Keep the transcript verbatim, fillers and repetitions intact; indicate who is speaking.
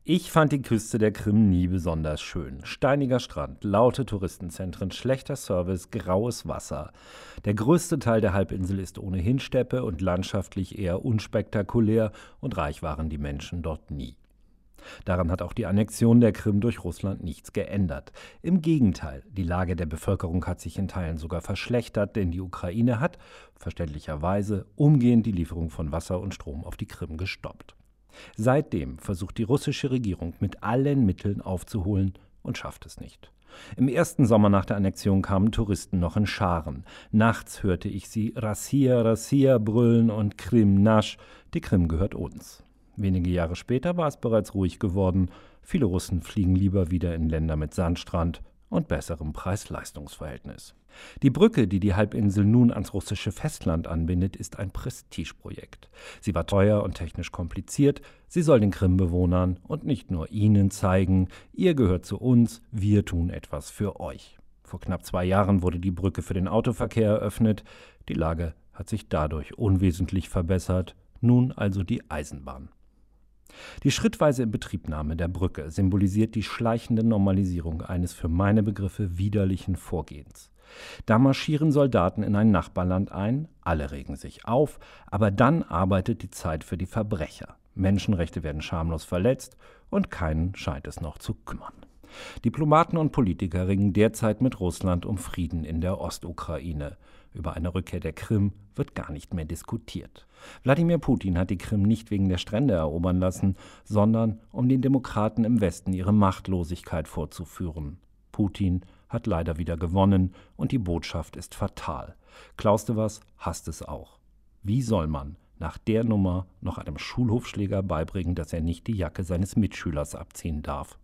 Speaker 1: Ich fand die Küste der Krim nie besonders schön. Steiniger Strand, laute Touristenzentren, schlechter Service, graues Wasser. Der größte Teil der Halbinsel ist ohnehin Steppe und landschaftlich eher unspektakulär und reich waren die Menschen dort nie. Daran hat auch die Annexion der Krim durch Russland nichts geändert. Im Gegenteil, die Lage der Bevölkerung hat sich in Teilen sogar verschlechtert, denn die Ukraine hat, verständlicherweise, umgehend die Lieferung von Wasser und Strom auf die Krim gestoppt. Seitdem versucht die russische Regierung mit allen Mitteln aufzuholen und schafft es nicht. Im ersten Sommer nach der Annexion kamen Touristen noch in Scharen. Nachts hörte ich sie Rassia, Rassia brüllen und Krim nasch, die Krim gehört uns. Wenige Jahre später war es bereits ruhig geworden. Viele Russen fliegen lieber wieder in Länder mit Sandstrand und besserem Preis-Leistungs-Verhältnis. Die Brücke, die die Halbinsel nun ans russische Festland anbindet, ist ein Prestigeprojekt. Sie war teuer und technisch kompliziert. Sie soll den Krim-Bewohnern und nicht nur ihnen zeigen, ihr gehört zu uns, wir tun etwas für euch. Vor knapp zwei Jahren wurde die Brücke für den Autoverkehr eröffnet. Die Lage hat sich dadurch unwesentlich verbessert. Nun also die Eisenbahn. Die schrittweise Inbetriebnahme der Brücke symbolisiert die schleichende Normalisierung eines für meine Begriffe widerlichen Vorgehens. Da marschieren Soldaten in ein Nachbarland ein, alle regen sich auf, aber dann arbeitet die Zeit für die Verbrecher. Menschenrechte werden schamlos verletzt und keinen scheint es noch zu kümmern. Diplomaten und Politiker ringen derzeit mit Russland um Frieden in der Ostukraine. Über eine Rückkehr der Krim wird gar nicht mehr diskutiert. Wladimir Putin hat die Krim nicht wegen der Strände erobern lassen, sondern um den Demokraten im Westen ihre Machtlosigkeit vorzuführen. Putin hat leider wieder gewonnen und die Botschaft ist fatal. Klaus de Was hasst es auch. Wie soll man nach der Nummer noch einem Schulhofschläger beibringen, dass er nicht die Jacke seines Mitschülers abziehen darf?